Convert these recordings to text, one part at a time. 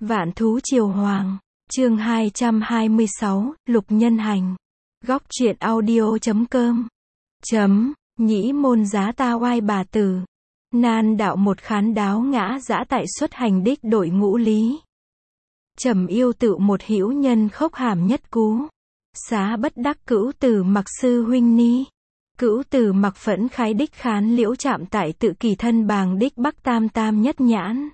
Vạn thú triều hoàng, chương 226, Lục Nhân Hành. Góc truyện audio.com. Nhĩ môn giá ta oai bà tử. Nan đạo một khán đáo ngã dã tại xuất hành đích đội ngũ lý. Trầm yêu tự một hữu nhân khốc hàm nhất cú. Xá bất đắc cữu từ mặc sư huynh ni. Cữu từ mặc phẫn khái đích khán liễu chạm tại tự kỳ thân bàng đích bắc tam tam nhất nhãn.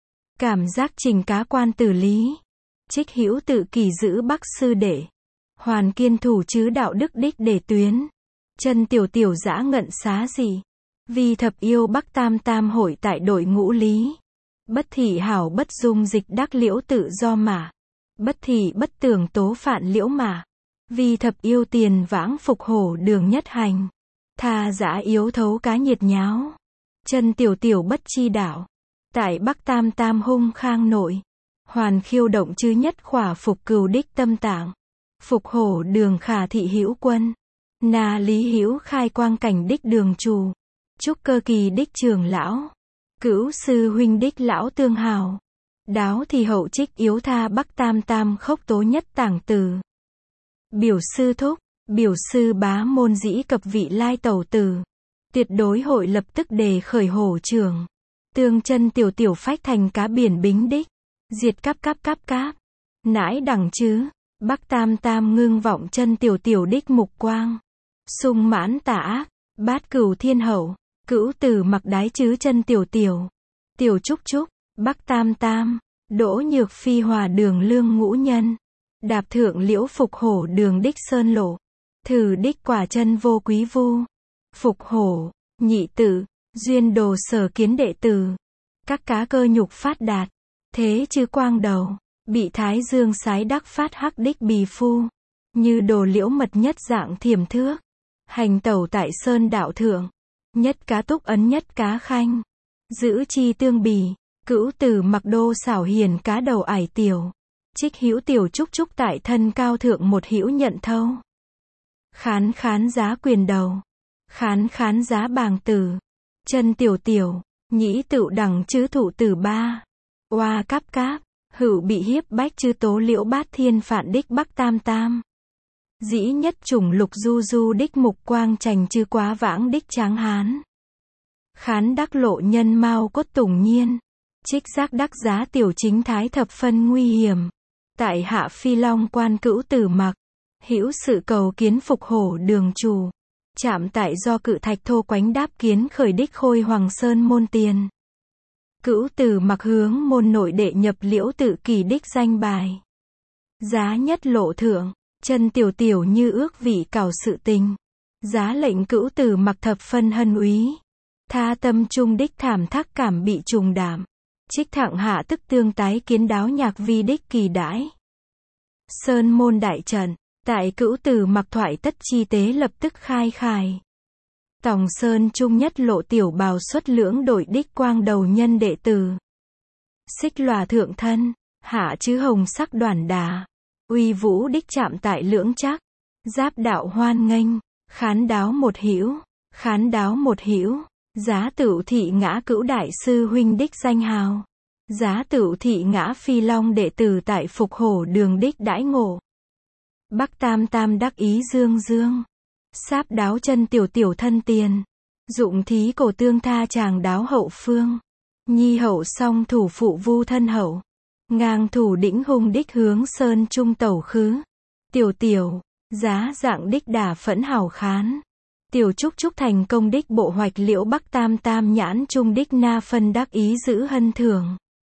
Cảm giác trình cá quan tử lý. Trích hữu tự kỳ giữ bắc sư đệ. Hoàn kiên thủ chứ đạo đức đích để tuyến. Chân tiểu tiểu dã ngận xá gì. Vì thập yêu bắc tam tam hội tại đội ngũ lý. Bất thị hảo bất dung dịch đắc liễu tự do mà. Bất thị bất tường tố phạn liễu mà. Vì thập yêu tiền vãng phục hổ đường nhất hành. Tha dã yếu thấu cá nhiệt nháo. Chân tiểu tiểu bất chi đảo. Tại bắc tam tam hung khang nội. Hoàn khiêu động chứ nhất khỏa phục cừu đích tâm tạng. Phục hổ đường khả thị hữu quân. Na lý hữu khai quang cảnh đích đường trù. Trúc cơ kỳ đích trường lão. Cữu sư huynh đích lão tương hào. Đáo thì hậu trích yếu tha bắc tam tam khốc tố nhất tảng từ. Biểu sư thúc, biểu sư bá môn dĩ cập vị lai tẩu từ. Tuyệt đối hội lập tức đề khởi hổ trường. Tương chân tiểu tiểu phách thành cá biển bính đích. Diệt cáp cáp cáp cáp. Nãi đẳng chứ. Bắc tam tam ngưng vọng chân tiểu tiểu đích mục quang. Sung mãn tà ác. Bát cửu thiên hậu. Cữu từ mặc đái chứ chân tiểu tiểu. Tiểu trúc trúc. Bắc tam tam. Đỗ nhược phi hòa đường lương ngũ nhân. Đạp thượng liễu phục hổ đường đích sơn lộ. Thử đích quả chân vô quý vu. Phục hổ. Nhị tử. Duyên đồ sở kiến đệ tử. Các cá cơ nhục phát đạt. Thế chứ quang đầu. Bị thái dương sái đắc phát hắc đích bì phu. Như đồ liễu mật nhất dạng thiểm thước. Hành tẩu tại sơn đạo thượng. Nhất cá túc ấn nhất cá khanh. Giữ chi tương bì. Cữu từ mặc đô xảo hiền cá đầu ải tiểu. Trích hữu tiểu trúc trúc tại thân cao thượng một hữu nhận thâu. Khán khán giá quyền đầu. Khán khán giá bàng tử. Chân tiểu tiểu. Nhĩ tựu đẳng chứ thủ tử ba. Oa cáp cáp. Hữu bị hiếp bách chư tố liễu bát thiên phạn đích bắc tam tam. Dĩ nhất chủng lục du du đích mục quang trành chư quá vãng đích tráng hán. Khán đắc lộ nhân mau cốt tùng nhiên. Trích giác đắc giá tiểu chính thái thập phân nguy hiểm. Tại hạ phi long quan cữu tử mặc. Hữu sự cầu kiến phục hổ đường trù. Chạm tại do cự thạch thô quánh đáp kiến khởi đích khôi hoàng sơn môn tiền. Cữu từ mặc hướng môn nội đệ nhập liễu tự kỳ đích danh bài. Giá nhất lộ thượng. Chân tiểu tiểu như ước vị cảo sự tình. Giá lệnh cữu từ mặc thập phân hân úy. Tha tâm trung đích thảm thắc cảm bị trùng đảm. Trích thẳng hạ tức tương tái kiến đáo nhạc vi đích kỳ đãi. Sơn môn đại trận. Tại cữu từ mặc thoại tất chi tế lập tức khai khải. Tòng sơn trung nhất lộ tiểu bào xuất lưỡng đội đích quang đầu nhân đệ tử. Xích lòa thượng thân. Hạ chứ hồng sắc đoàn đà. Uy vũ đích chạm tại lưỡng chắc. Giáp đạo hoan nghênh. Khán đáo một hữu. Khán đáo một hữu. Giá tửu thị ngã cữu đại sư huynh đích danh hào. Giá tửu thị ngã phi long đệ tử tại phục hổ đường đích đãi ngộ. Bắc tam tam đắc ý dương dương. Sáp đáo chân tiểu tiểu thân tiền. Dụng thí cổ tương tha chàng đáo hậu phương. Nhi hậu song thủ phụ vu thân hậu. Ngang thủ đĩnh hung đích hướng sơn trung tẩu khứ. Tiểu tiểu. Giá dạng đích đả phẫn hào khán. Tiểu trúc trúc thành công đích bộ hoạch liễu bắc tam tam nhãn trung đích na phân đắc ý giữ hân thường.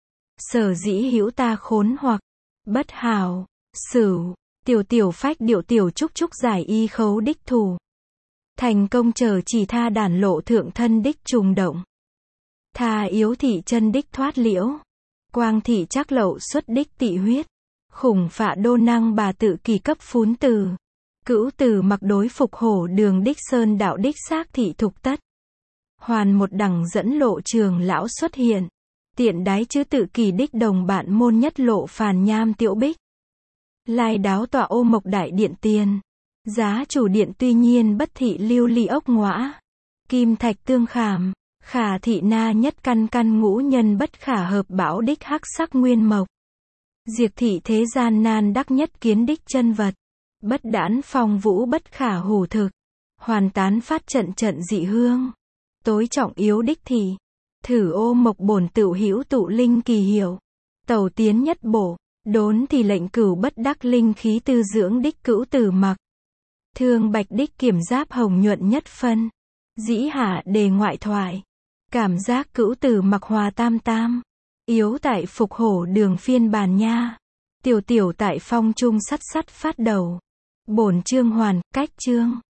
Sở dĩ hữu ta khốn hoặc. Bất hào. Sửu. Tiểu tiểu phách điệu tiểu trúc trúc giải y khấu đích thù. Thành công chờ chỉ tha đàn lộ thượng thân đích trùng động. Tha yếu thị chân đích thoát liễu. Quang thị chắc lậu xuất đích tị huyết. Khủng phạ đô năng bà tự kỳ cấp phún từ. Cữu từ mặc đối phục hổ đường đích sơn đạo đích xác thị thục tất. Hoàn một đẳng dẫn lộ trường lão xuất hiện. Tiện đái chứ tự kỳ đích đồng bạn môn nhất lộ phàn nham tiểu bích. Lai đáo tọa ô mộc đại điện tiền. Giá chủ điện tuy nhiên bất thị lưu ly ốc ngõa. Kim thạch tương khảm. Khả thị na nhất căn căn ngũ nhân bất khả hợp bảo đích hắc sắc nguyên mộc. Diệt thị thế gian nan đắc nhất kiến đích chân vật. Bất đãn phong vũ bất khả hủ thực. Hoàn tán phát trận trận dị hương. Tối trọng yếu đích thì. Thử ô mộc bổn tựu hữu tụ linh kỳ hiệu. Tẩu tiến nhất bổ. Đốn thì lệnh cửu bất đắc linh khí tư dưỡng đích cữu tử mặc. Thương bạch đích kiểm giáp hồng nhuận nhất phân. Dĩ hạ đề ngoại thoại. Cảm giác cữu tử mặc hòa tam tam. Yếu tại phục hổ đường phiên bản nha. Tiểu tiểu tại phong trung sắt sắt phát đầu. Bổn chương hoàn, cách chương.